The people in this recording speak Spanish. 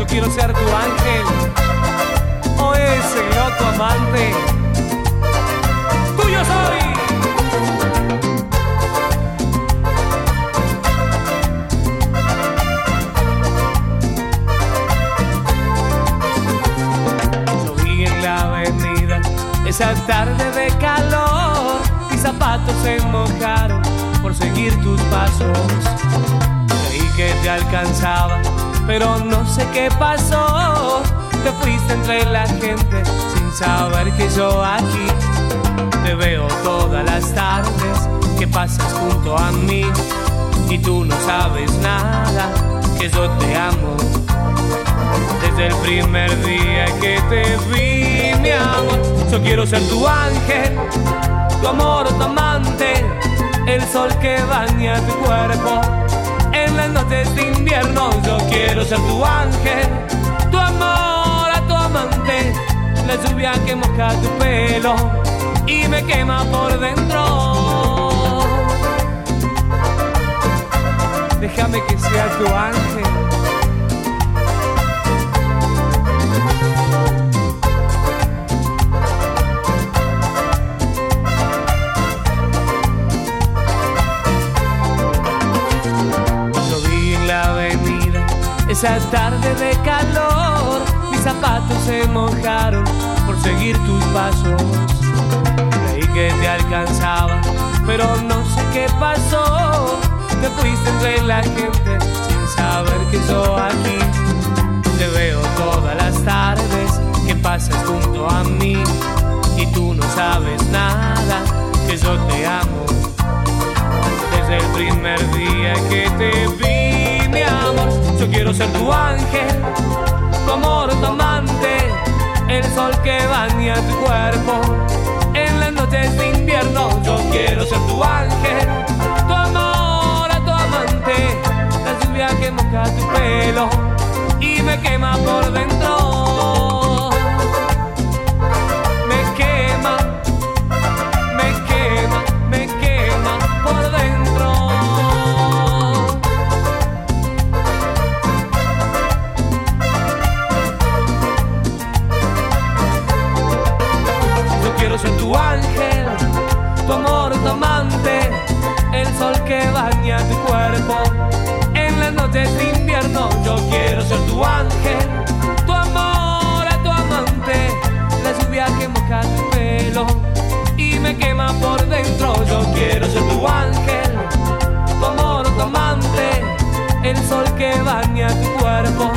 Yo quiero ser tu ángel o ese loco amante. Tuyo soy. Esa tarde de calor, mis zapatos se mojaron por seguir tus pasos. Creí que te alcanzaba, pero no sé qué pasó. Te fuiste entre la gente sin saber que yo aquí te veo todas las tardes que pasas junto a mí. Y tú no sabes nada, que yo te amo. Desde el primer día que te vi, mi amor, yo quiero ser tu ángel, tu amor, tu amante, el sol que baña tu cuerpo en las noches de invierno. Yo quiero ser tu ángel, tu amor, a tu amante, la lluvia que moja tu pelo y me quema por dentro. Déjame que sea tu ángel. Esa tarde de calor, mis zapatos se mojaron por seguir tus pasos. Creí que te alcanzaba, pero no sé qué pasó. Te fuiste entre la gente sin saber que yo aquí te veo todas las tardes que pasas junto a mí. Y tú no sabes nada, que yo te amo. Desde el primer día que te vi, mi amor, yo quiero ser tu ángel, tu amor, tu amante, el sol que baña tu cuerpo en las noches de invierno. Yo quiero ser tu ángel, tu amor, a tu amante, la lluvia que moja tu pelo y me quema por dentro. Me quema, me quema, me quema por dentro. Quiero ser tu ángel, tu amor, tu amante, el sol que baña tu cuerpo en las noches de invierno. Yo quiero ser tu ángel, tu amor, a tu amante, la lluvia que moja tu pelo y me quema por dentro. Yo quiero ser tu ángel, tu amor, tu amante, el sol que baña tu cuerpo